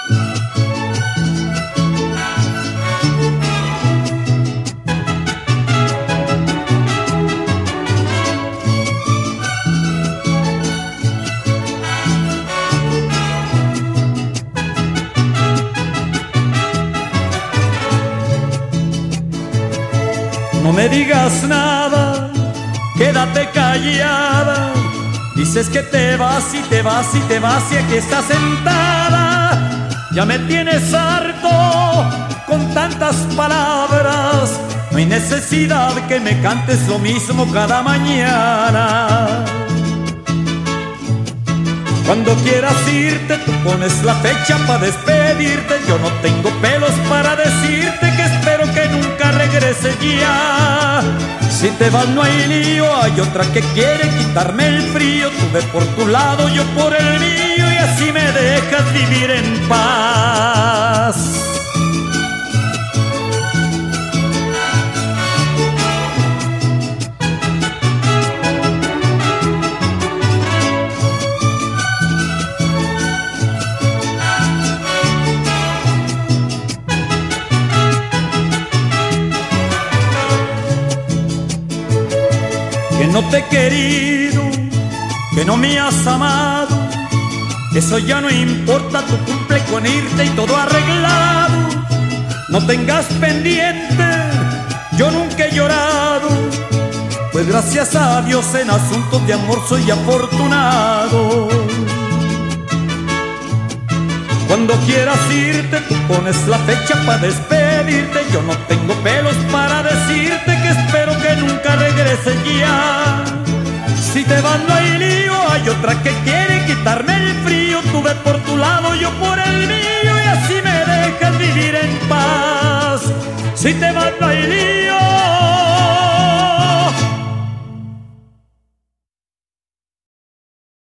No me digas nada, quédate callada. Dices que te vas y te vas y te vas y aquí estás sentada. Ya me tienes harto con tantas palabras. No hay necesidad que me cantes lo mismo cada mañana. Cuando quieras irte, tú pones la fecha para despedirte. Yo no tengo pelos para decirte que espero que nunca regreses ya. Si te vas no hay lío, hay otra que quiere quitarme el frío. Tú ve por tu lado, yo por el mío, y así me dejas vivir en paz. Que no te he querido, que no me has amado, eso ya no importa, tú cumple con irte y todo arreglado. No tengas pendiente, yo nunca he llorado, pues gracias a Dios en asuntos de amor soy afortunado. Cuando quieras irte, tú pones la fecha para despedirte. Yo no tengo pelos para decirte que espero que nunca regreses ya. Si te vas no hay lío, hay otra que quiere quitarme el frío. Tú ve por tu lado, yo por el mío, y así me dejas vivir en paz. Si te vas no hay lío.